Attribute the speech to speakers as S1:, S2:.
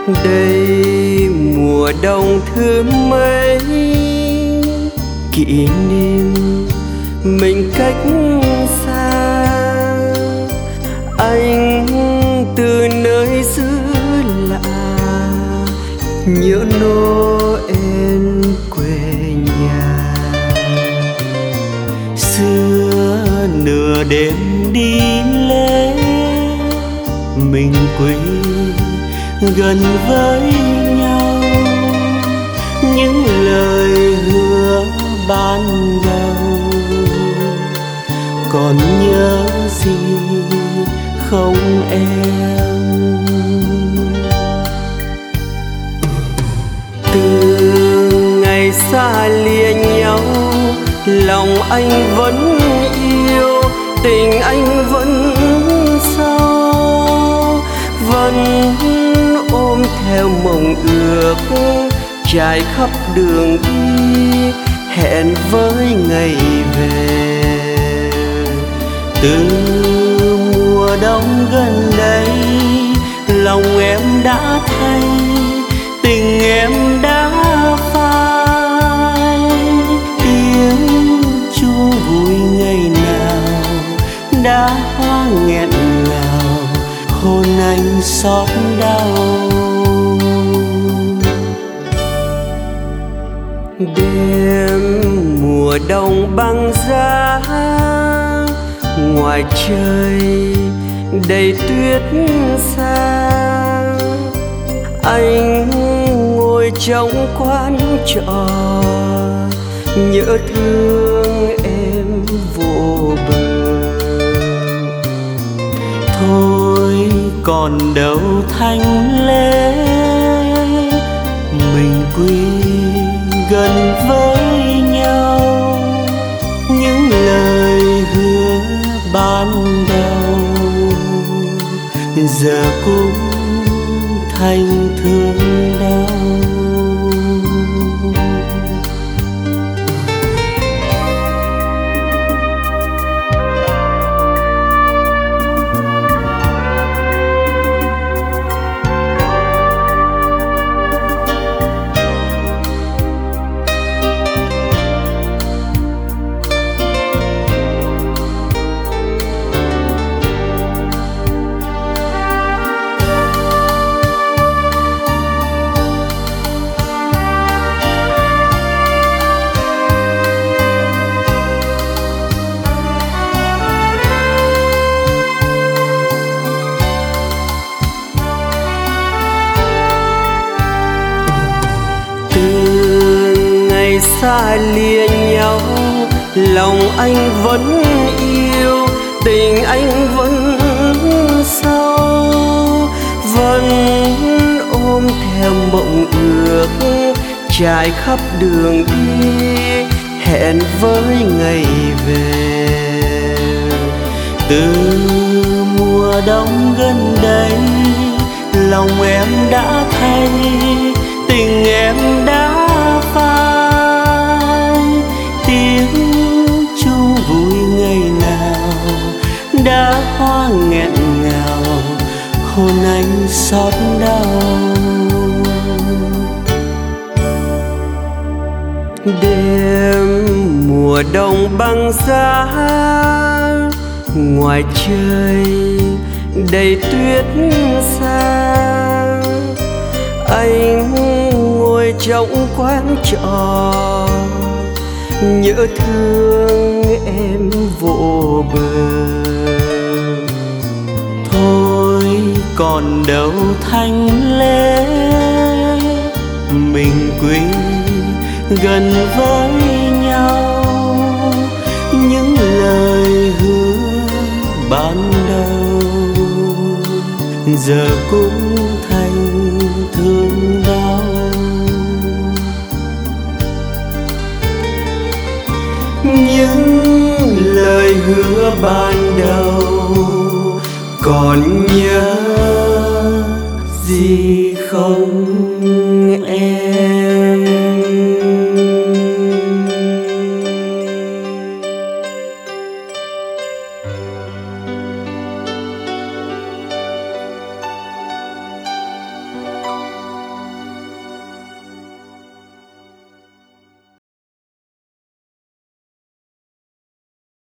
S1: Đây mùa đông thứ mấy, kỷ niệm mình cách xa. Anh từ nơi xứ lạ, nhớ Noel quê nhà. Xưa nửa đêm đi lễ, mình quý gần với nhau. Những lời hứa ban đầu còn nhớ gì không em? Từ ngày xa lìa nhau, lòng anh vẫn yêu, tình anh vẫn sâu, vẫn ôm theo mộng ước trải khắp đường đi, hẹn với ngày về. Từ mùa đông gần đây, lòng em đã thay, tình em đã phai. Tiếng chuông vui ngày nào đã nghẹn ngào, hôn anh xót đau. Đêm mùa đông băng giá, ngoài trời đầy tuyết xa. Anh ngồi trong quán trọ, nhớ thương em vô bờ. Thôi còn đâu thanh lễ, mình quy gần với nhau. Những lời hứa ban đầu giờ cũng thành thương đau. Xa lìa nhau, lòng anh vẫn yêu, tình anh vẫn sâu, vẫn ôm theo mộng ước trải khắp đường đi, hẹn với ngày về. Từ mùa đông gần đây, lòng em đã thay, tình em đã phai. Tiếng chuông vui ngày nào đã hoa nghẹn ngào, hôn anh xót đau. Đêm mùa đông băng giá, ngoài trời đầy tuyết xa. Anh ngồi trong quán trọ, nhớ thương em vô bờ. Thôi còn đâu thanh lễ, mình quy gần với nhau. Những lời hứa ban đầu giờ cũng thành thương đau. Những lời hứa ban đầu còn nhớ gì không?